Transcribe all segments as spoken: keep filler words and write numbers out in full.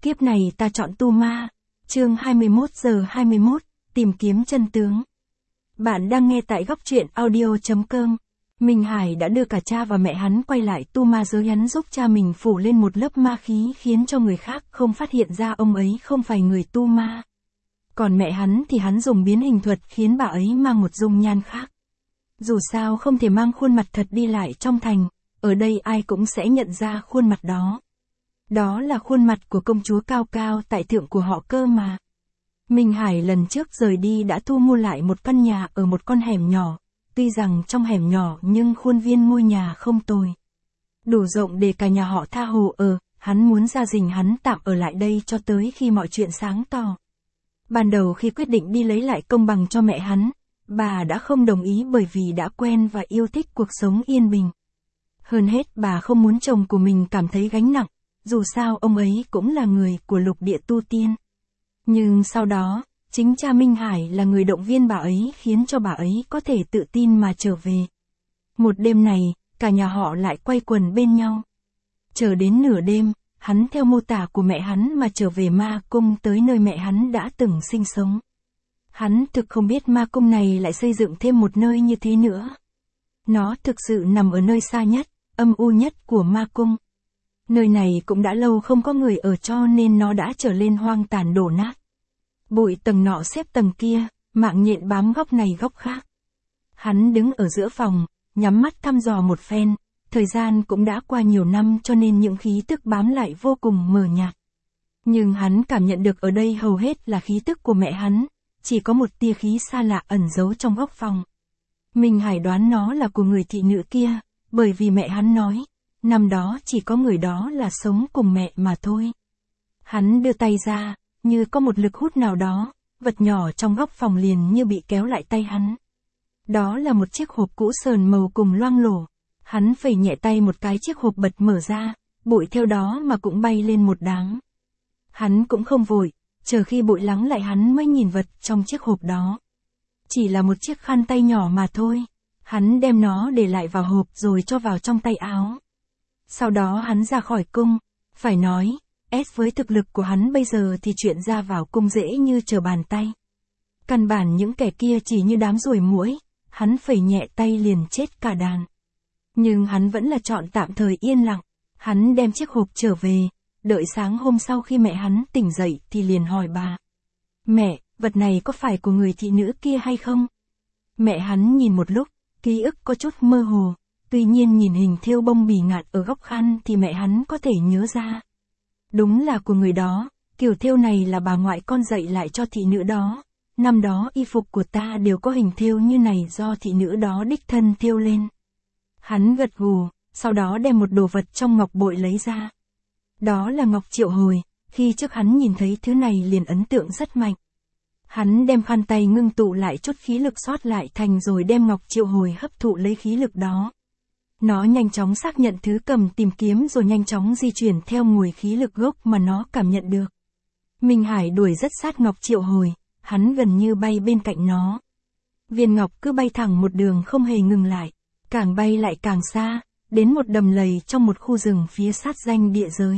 Kiếp này ta chọn tu ma. Chương hai mươi mốt giờ hai mươi mốt, tìm kiếm chân tướng. Bạn đang nghe tại góc truyện audio chấm com. Minh Hải đã đưa cả cha và mẹ hắn quay lại tu ma giới, hắn giúp cha mình phủ lên một lớp ma khí khiến cho người khác không phát hiện ra ông ấy không phải người tu ma. Còn mẹ hắn thì hắn dùng biến hình thuật khiến bà ấy mang một dung nhan khác. Dù sao không thể mang khuôn mặt thật đi lại trong thành, ở đây ai cũng sẽ nhận ra khuôn mặt đó. Đó là khuôn mặt của công chúa cao cao tại thượng của họ cơ mà. Minh Hải lần trước rời đi đã thu mua lại một căn nhà ở một con hẻm nhỏ, tuy rằng trong hẻm nhỏ nhưng khuôn viên ngôi nhà không tồi. Đủ rộng để cả nhà họ tha hồ ở, hắn muốn gia đình hắn tạm ở lại đây cho tới khi mọi chuyện sáng tỏ. Ban đầu khi quyết định đi lấy lại công bằng cho mẹ hắn, bà đã không đồng ý bởi vì đã quen và yêu thích cuộc sống yên bình. Hơn hết bà không muốn chồng của mình cảm thấy gánh nặng, dù sao ông ấy cũng là người của lục địa tu tiên. Nhưng sau đó, chính cha Minh Hải là người động viên bà ấy khiến cho bà ấy có thể tự tin mà trở về. Một đêm này, cả nhà họ lại quay quần bên nhau. Chờ đến nửa đêm, hắn theo mô tả của mẹ hắn mà trở về ma cung tới nơi mẹ hắn đã từng sinh sống. Hắn thực không biết ma cung này lại xây dựng thêm một nơi như thế nữa. Nó thực sự nằm ở nơi xa nhất, âm u nhất của ma cung. Nơi này cũng đã lâu không có người ở cho nên nó đã trở lên hoang tàn đổ nát. Bụi tầng nọ xếp tầng kia, mạng nhện bám góc này góc khác. Hắn đứng ở giữa phòng, nhắm mắt thăm dò một phen, thời gian cũng đã qua nhiều năm cho nên những khí tức bám lại vô cùng mờ nhạt. Nhưng hắn cảm nhận được ở đây hầu hết là khí tức của mẹ hắn, chỉ có một tia khí xa lạ ẩn giấu trong góc phòng. Minh Hải đoán nó là của người thị nữ kia, bởi vì mẹ hắn nói, năm đó chỉ có người đó là sống cùng mẹ mà thôi. Hắn đưa tay ra, như có một lực hút nào đó, vật nhỏ trong góc phòng liền như bị kéo lại tay hắn. Đó là một chiếc hộp cũ sờn màu cùng loang lổ. Hắn phẩy nhẹ tay một cái, chiếc hộp bật mở ra, bụi theo đó mà cũng bay lên một đám. Hắn cũng không vội, chờ khi bụi lắng lại hắn mới nhìn vật trong chiếc hộp đó. Chỉ là một chiếc khăn tay nhỏ mà thôi. Hắn đem nó để lại vào hộp rồi cho vào trong tay áo. Sau đó hắn ra khỏi cung, phải nói, S với thực lực của hắn bây giờ thì chuyện ra vào cung dễ như trở bàn tay. Căn bản những kẻ kia chỉ như đám ruồi muỗi, hắn phẩy nhẹ tay liền chết cả đàn. Nhưng hắn vẫn là chọn tạm thời yên lặng, hắn đem chiếc hộp trở về, đợi sáng hôm sau khi mẹ hắn tỉnh dậy thì liền hỏi bà. Mẹ, vật này có phải của người thị nữ kia hay không? Mẹ hắn nhìn một lúc, ký ức có chút mơ hồ, tuy nhiên nhìn hình thêu bông bì ngạn ở góc khăn thì mẹ hắn có thể nhớ ra. Đúng là của người đó, kiểu thêu này là bà ngoại con dạy lại cho thị nữ đó. Năm đó y phục của ta đều có hình thêu như này do thị nữ đó đích thân thêu lên. Hắn gật gù, sau đó đem một đồ vật trong ngọc bội lấy ra. Đó là ngọc triệu hồi, khi trước hắn nhìn thấy thứ này liền ấn tượng rất mạnh. Hắn đem khăn tay ngưng tụ lại chút khí lực sót lại thành rồi đem ngọc triệu hồi hấp thụ lấy khí lực đó. Nó nhanh chóng xác nhận thứ cầm tìm kiếm rồi nhanh chóng di chuyển theo nguồn khí lực gốc mà nó cảm nhận được. Minh Hải đuổi rất sát ngọc triệu hồi, hắn gần như bay bên cạnh nó. Viên ngọc cứ bay thẳng một đường không hề ngừng lại, càng bay lại càng xa, đến một đầm lầy trong một khu rừng phía sát danh địa giới.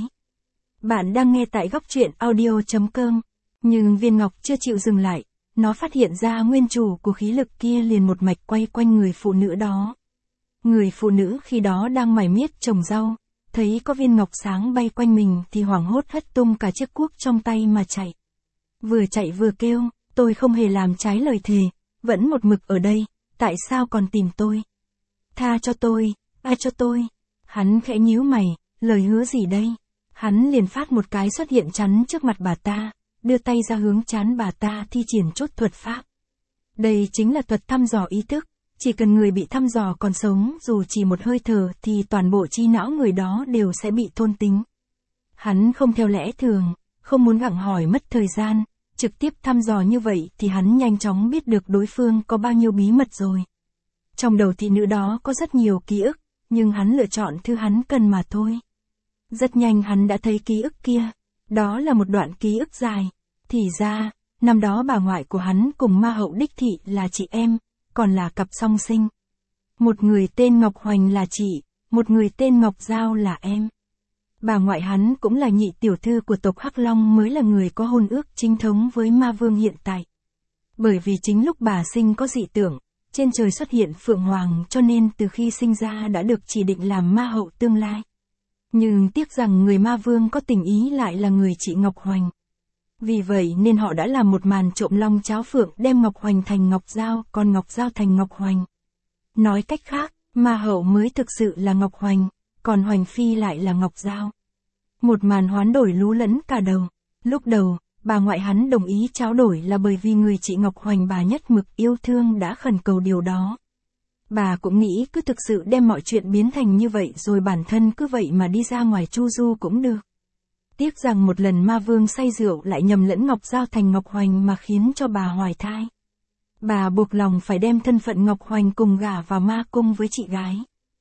Bạn đang nghe tại góc truyện audio chấm com, nhưng viên ngọc chưa chịu dừng lại, nó phát hiện ra nguyên chủ của khí lực kia liền một mạch quay quanh người phụ nữ đó. Người phụ nữ khi đó đang mải miết trồng rau, thấy có viên ngọc sáng bay quanh mình thì hoảng hốt hất tung cả chiếc cuốc trong tay mà chạy. Vừa chạy vừa kêu, tôi không hề làm trái lời thề, vẫn một mực ở đây, tại sao còn tìm tôi? Tha cho tôi, ai cho tôi? Hắn khẽ nhíu mày, lời hứa gì đây? Hắn liền phát một cái xuất hiện chắn trước mặt bà ta, đưa tay ra hướng trán bà ta thi triển chốt thuật pháp. Đây chính là thuật thăm dò ý thức, chỉ cần người bị thăm dò còn sống dù chỉ một hơi thở thì toàn bộ trí não người đó đều sẽ bị thôn tính. Hắn không theo lẽ thường, không muốn gặng hỏi mất thời gian, trực tiếp thăm dò như vậy thì hắn nhanh chóng biết được đối phương có bao nhiêu bí mật rồi. Trong đầu thị nữ đó có rất nhiều ký ức, nhưng hắn lựa chọn thứ hắn cần mà thôi. Rất nhanh hắn đã thấy ký ức kia, đó là một đoạn ký ức dài. Thì ra, năm đó bà ngoại của hắn cùng ma hậu đích thị là chị em, còn là cặp song sinh. Một người tên Ngọc Hoành là chị, một người tên Ngọc Giao là em. Bà ngoại hắn cũng là nhị tiểu thư của tộc Hắc Long, mới là người có hôn ước chính thống với ma vương hiện tại. Bởi vì chính lúc bà sinh có dị tưởng, trên trời xuất hiện Phượng Hoàng, cho nên từ khi sinh ra đã được chỉ định làm ma hậu tương lai. Nhưng tiếc rằng người ma vương có tình ý lại là người chị Ngọc Hoành. Vì vậy nên họ đã làm một màn trộm long cháo phượng, đem Ngọc Hoành thành Ngọc Giao, còn Ngọc Giao thành Ngọc Hoành. Nói cách khác, ma hậu mới thực sự là Ngọc Hoành, còn Hoành Phi lại là Ngọc Giao. Một màn hoán đổi lú lẫn cả đầu. Lúc đầu, bà ngoại hắn đồng ý tráo đổi là bởi vì người chị Ngọc Hoành bà nhất mực yêu thương đã khẩn cầu điều đó. Bà cũng nghĩ cứ thực sự đem mọi chuyện biến thành như vậy rồi bản thân cứ vậy mà đi ra ngoài chu du cũng được. Tiếc rằng một lần ma vương say rượu lại nhầm lẫn Ngọc Giao thành Ngọc Hoành mà khiến cho bà hoài thai. Bà buộc lòng phải đem thân phận Ngọc Hoành cùng gả vào ma cung với chị gái.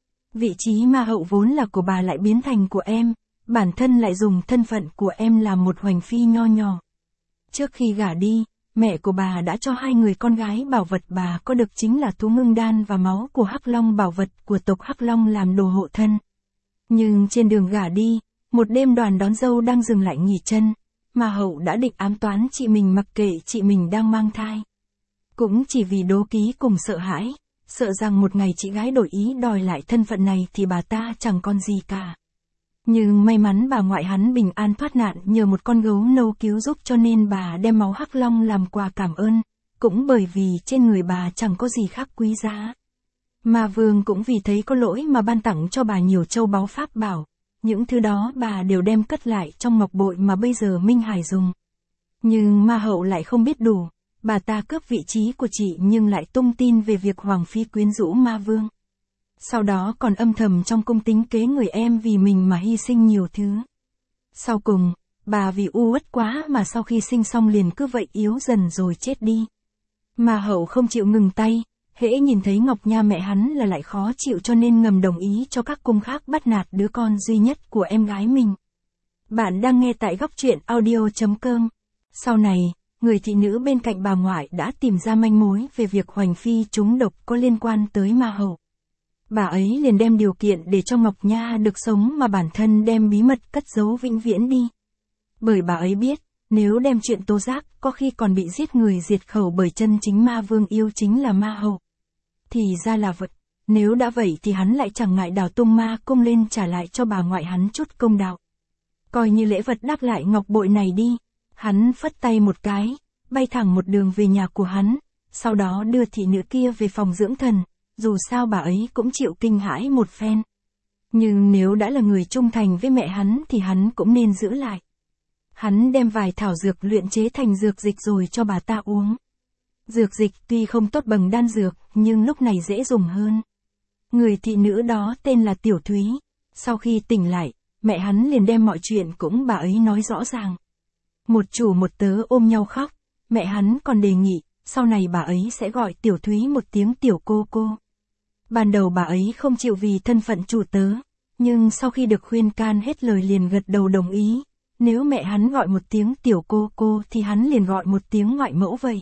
Vị trí ma hậu vốn là của bà lại biến thành của em, bản thân lại dùng thân phận của em làm một Hoành Phi nho nhỏ. Trước khi gả đi, mẹ của bà đã cho hai người con gái bảo vật bà có được chính là thú ngưng đan và máu của Hắc Long, bảo vật của tộc Hắc Long làm đồ hộ thân. Nhưng trên đường gả đi, một đêm đoàn đón dâu đang dừng lại nghỉ chân, ma hậu đã định ám toán chị mình mặc kệ chị mình đang mang thai. Cũng chỉ vì đố ký cùng sợ hãi, sợ rằng một ngày chị gái đổi ý đòi lại thân phận này thì bà ta chẳng còn gì cả. Nhưng may mắn bà ngoại hắn bình an thoát nạn nhờ một con gấu nâu cứu giúp, cho nên bà đem máu Hắc Long làm quà cảm ơn, cũng bởi vì trên người bà chẳng có gì khác quý giá. Ma vương cũng vì thấy có lỗi mà ban tặng cho bà nhiều châu báu pháp bảo, những thứ đó bà đều đem cất lại trong ngọc bội mà bây giờ Minh Hải dùng. Nhưng ma hậu lại không biết đủ, bà ta cướp vị trí của chị nhưng lại tung tin về việc Hoàng Phi quyến rũ ma vương. Sau đó còn âm thầm trong cung tính kế người em vì mình mà hy sinh nhiều thứ. Sau cùng, bà vì u uất quá mà sau khi sinh xong liền cứ vậy yếu dần rồi chết đi. Ma hậu không chịu ngừng tay, hễ nhìn thấy Ngọc Nha mẹ hắn là lại khó chịu, cho nên ngầm đồng ý cho các cung khác bắt nạt đứa con duy nhất của em gái mình. Bạn đang nghe tại góc truyện audio chấm com. Sau này, người thị nữ bên cạnh bà ngoại đã tìm ra manh mối về việc Hoành Phi trúng độc có liên quan tới ma hậu. Bà ấy liền đem điều kiện để cho Ngọc Nha được sống mà bản thân đem bí mật cất giấu vĩnh viễn đi. Bởi bà ấy biết, nếu đem chuyện tố giác có khi còn bị giết người diệt khẩu, bởi chân chính ma vương yêu chính là ma hậu. Thì ra là vật, nếu đã vậy thì hắn lại chẳng ngại đào tung ma cung lên trả lại cho bà ngoại hắn chút công đạo. Coi như lễ vật đáp lại ngọc bội này đi. Hắn phất tay một cái, bay thẳng một đường về nhà của hắn, sau đó đưa thị nữ kia về phòng dưỡng thần, dù sao bà ấy cũng chịu kinh hãi một phen. Nhưng nếu đã là người trung thành với mẹ hắn thì hắn cũng nên giữ lại. Hắn đem vài thảo dược luyện chế thành dược dịch rồi cho bà ta uống. Dược dịch tuy không tốt bằng đan dược, nhưng lúc này dễ dùng hơn. Người thị nữ đó tên là Tiểu Thúy. Sau khi tỉnh lại, mẹ hắn liền đem mọi chuyện cũng bà ấy nói rõ ràng. Một chủ một tớ ôm nhau khóc, mẹ hắn còn đề nghị, sau này bà ấy sẽ gọi Tiểu Thúy một tiếng tiểu cô cô. Ban đầu bà ấy không chịu vì thân phận chủ tớ, nhưng sau khi được khuyên can hết lời liền gật đầu đồng ý. Nếu mẹ hắn gọi một tiếng tiểu cô cô thì hắn liền gọi một tiếng ngoại mẫu vậy.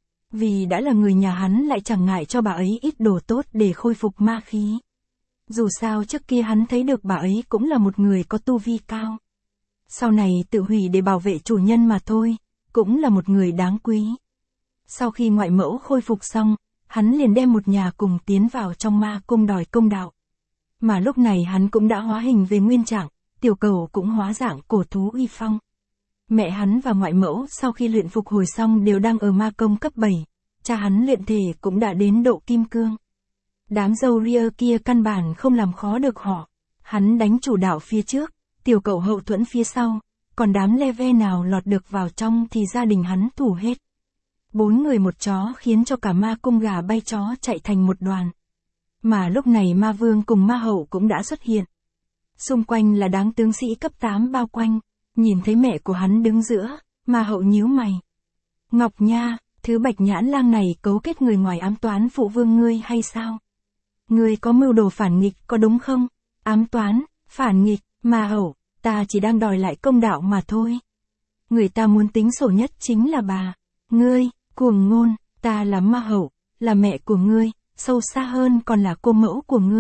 Vì đã là người nhà hắn lại chẳng ngại cho bà ấy ít đồ tốt để khôi phục ma khí. Dù sao trước kia hắn thấy được bà ấy cũng là một người có tu vi cao. Sau này tự hủy để bảo vệ chủ nhân mà thôi, cũng là một người đáng quý. Sau khi ngoại mẫu khôi phục xong, hắn liền đem một nhà cùng tiến vào trong ma cung đòi công đạo. Mà lúc này hắn cũng đã hóa hình về nguyên trạng, tiểu cầu cũng hóa dạng cổ thú uy phong. Mẹ hắn và ngoại mẫu sau khi luyện phục hồi xong đều đang ở ma công cấp bảy, cha hắn luyện thể cũng đã đến độ kim cương. Đám dâu ria kia căn bản không làm khó được họ, hắn đánh chủ đạo phía trước, tiểu cậu hậu thuẫn phía sau, còn đám le ve nào lọt được vào trong thì gia đình hắn thủ hết. Bốn người một chó khiến cho cả ma cung gà bay chó chạy thành một đoàn. Mà lúc này ma vương cùng ma hậu cũng đã xuất hiện. Xung quanh là đám tướng sĩ cấp tám bao quanh, nhìn thấy mẹ của hắn đứng giữa, ma hậu nhíu mày. Ngọc Nha, thứ bạch nhãn lang này cấu kết người ngoài ám toán phụ vương ngươi hay sao? Ngươi có mưu đồ phản nghịch có đúng không? Ám toán, phản nghịch, ma hậu, ta chỉ đang đòi lại công đạo mà thôi. Người ta muốn tính sổ nhất chính là bà. Ngươi, cuồng ngôn, ta là ma hậu, là mẹ của ngươi, sâu xa hơn còn là cô mẫu của ngươi.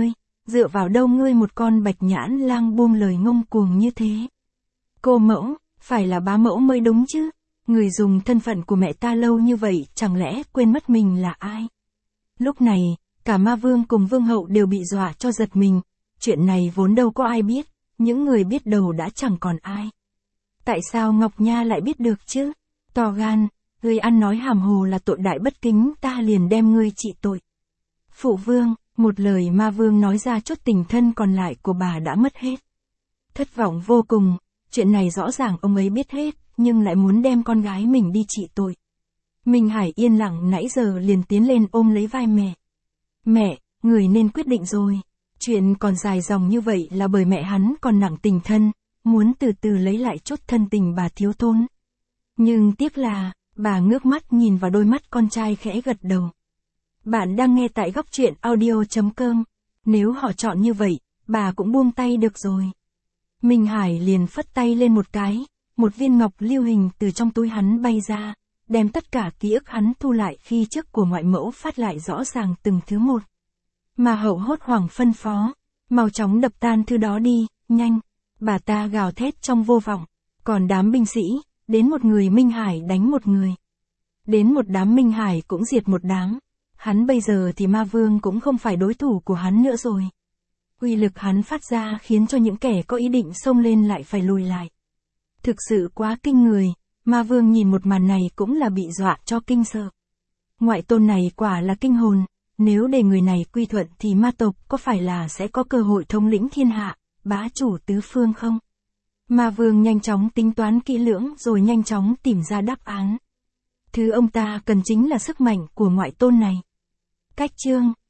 dựa vào đâu ngươi một con bạch nhãn lang buông lời ngông cuồng như thế? Cô mẫu, phải là bá mẫu mới đúng chứ, người dùng thân phận của mẹ ta lâu như vậy chẳng lẽ quên mất mình là ai? Lúc này, cả ma vương cùng vương hậu đều bị dọa cho giật mình, chuyện này vốn đâu có ai biết, những người biết đầu đã chẳng còn ai. Tại sao Ngọc Nha lại biết được chứ? To gan, ngươi ăn nói hàm hồ là tội đại bất kính, ta liền đem ngươi trị tội. Phụ vương, một lời ma vương nói ra chút tình thân còn lại của bà đã mất hết. Thất vọng vô cùng, chuyện này rõ ràng ông ấy biết hết, nhưng lại muốn đem con gái mình đi trị tội. Minh Hải yên lặng nãy giờ liền tiến lên ôm lấy vai mẹ. Mẹ, người nên quyết định rồi. Chuyện còn dài dòng như vậy là bởi mẹ hắn còn nặng tình thân, muốn từ từ lấy lại chút thân tình bà thiếu thốn. Nhưng tiếc là, bà ngước mắt nhìn vào đôi mắt con trai khẽ gật đầu. Bạn đang nghe tại góc truyện audio.com. Nếu họ chọn như vậy, bà cũng buông tay được rồi. Minh Hải liền phất tay lên một cái, một viên ngọc lưu hình từ trong túi hắn bay ra, đem tất cả ký ức hắn thu lại khi trước của ngoại mẫu phát lại rõ ràng từng thứ một. Mà hậu hốt hoảng phân phó, mau chóng đập tan thứ đó đi, nhanh. Bà ta gào thét trong vô vọng, còn đám binh sĩ, đến một người Minh Hải đánh một người. Đến một đám Minh Hải cũng diệt một đám. Hắn bây giờ thì ma vương cũng không phải đối thủ của hắn nữa rồi. Uy lực hắn phát ra khiến cho những kẻ có ý định xông lên lại phải lùi lại. Thực sự quá kinh người, ma vương nhìn một màn này cũng là bị dọa cho kinh sợ. Ngoại tôn này quả là kinh hồn, nếu để người này quy thuận thì ma tộc có phải là sẽ có cơ hội thống lĩnh thiên hạ, bá chủ tứ phương không? Ma vương nhanh chóng tính toán kỹ lưỡng rồi nhanh chóng tìm ra đáp án. Thứ ông ta cần chính là sức mạnh của ngoại tôn này. Cách chương